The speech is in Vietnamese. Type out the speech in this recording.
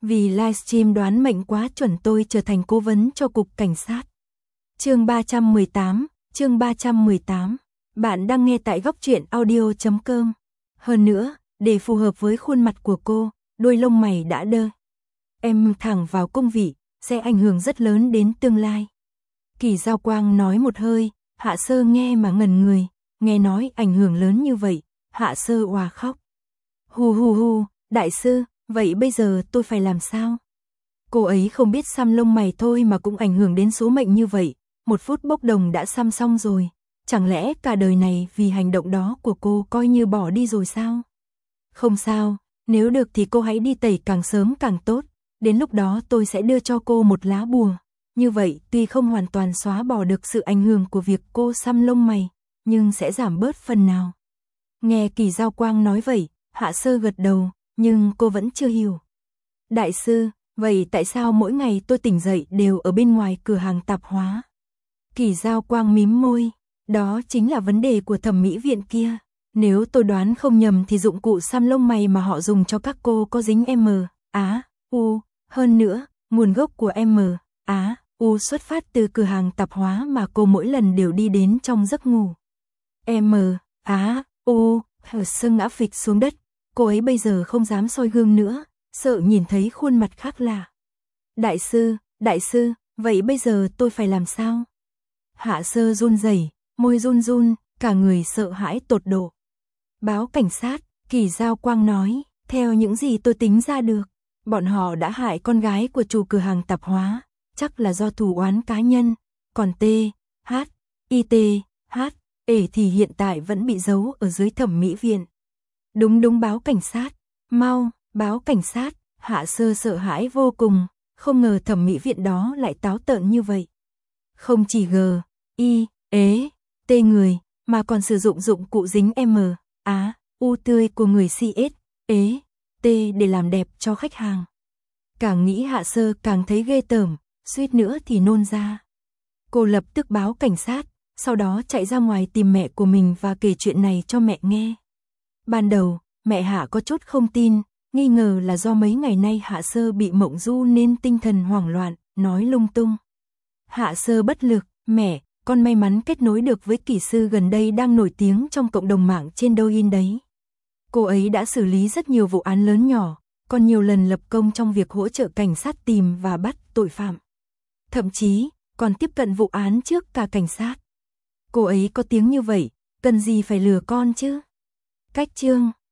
Vì livestream đoán mệnh quá chuẩn tôi trở thành cố vấn cho cục cảnh sát. Chương 318. Bạn đang nghe tại góc truyện audio.com. Hơn nữa, để phù hợp với khuôn mặt của cô, đôi lông mày đã đơ. Em thẳng vào công vị, sẽ ảnh hưởng rất lớn đến tương lai. Kỳ Giao Quang nói một hơi, Hạ Sơ nghe mà ngẩn người, nghe nói ảnh hưởng lớn như vậy, Hạ Sơ òa khóc. Hu, đại sư, vậy bây giờ tôi phải làm sao? Cô ấy không biết xăm lông mày thôi mà cũng ảnh hưởng đến số mệnh như vậy, 1 phút bốc đồng đã xăm xong rồi. Chẳng lẽ cả đời này vì hành động đó của cô coi như bỏ đi rồi sao? Không sao, nếu được thì cô hãy đi tẩy càng sớm càng tốt, đến lúc đó tôi sẽ đưa cho cô một lá bùa. Như vậy tuy không hoàn toàn xóa bỏ được sự ảnh hưởng của việc cô xăm lông mày, nhưng sẽ giảm bớt phần nào. Nghe Kỳ Giao Quang nói vậy, Hạ Sơ gật đầu, nhưng cô vẫn chưa hiểu. Đại sư, vậy tại sao mỗi ngày tôi tỉnh dậy đều ở bên ngoài cửa hàng tạp hóa? Kỳ Giao Quang mím môi, đó chính là vấn đề của thẩm mỹ viện kia. Nếu tôi đoán không nhầm thì dụng cụ xăm lông mày mà họ dùng cho các cô có dính M, Á, U. Hơn nữa, nguồn gốc của M, Á, U xuất phát từ cửa hàng tạp hóa mà cô mỗi lần đều đi đến trong giấc ngủ. M, Á, U, Hạ Sơ ngã phịch xuống đất. Cô ấy bây giờ không dám soi gương nữa, sợ nhìn thấy khuôn mặt khác lạ. Đại sư, vậy bây giờ tôi phải làm sao? Hạ Sơ run rẩy, môi run, cả người sợ hãi tột độ. Báo cảnh sát, Kỳ Giao Quang nói, theo những gì tôi tính ra được, bọn họ đã hại con gái của chủ cửa hàng tạp hóa, chắc là do thù oán cá nhân, còn T, H, I T, H, E thì hiện tại vẫn bị giấu ở dưới thẩm mỹ viện. Đúng báo cảnh sát, mau, báo cảnh sát. Hạ Sơ sợ hãi vô cùng, không ngờ thẩm mỹ viện đó lại táo tợn như vậy. Không chỉ G, I, ế, T người, mà còn sử dụng dụng cụ dính M, Á, U tươi của người CS, ế, T để làm đẹp cho khách hàng. Càng nghĩ Hạ Sơ càng thấy ghê tởm, suýt nữa thì nôn ra. Cô lập tức báo cảnh sát, sau đó chạy ra ngoài tìm mẹ của mình và kể chuyện này cho mẹ nghe. Ban đầu, mẹ Hạ có chút không tin, nghi ngờ là do mấy ngày nay Hạ Sơ bị mộng du nên tinh thần hoảng loạn, nói lung tung. Hạ Sơ bất lực, mẹ, con may mắn kết nối được với kỹ sư gần đây đang nổi tiếng trong cộng đồng mạng trên Douyin đấy. Cô ấy đã xử lý rất nhiều vụ án lớn nhỏ, còn nhiều lần lập công trong việc hỗ trợ cảnh sát tìm và bắt tội phạm. Thậm chí, còn tiếp cận vụ án trước cả cảnh sát. Cô ấy có tiếng như vậy, cần gì phải lừa con chứ? Cách chương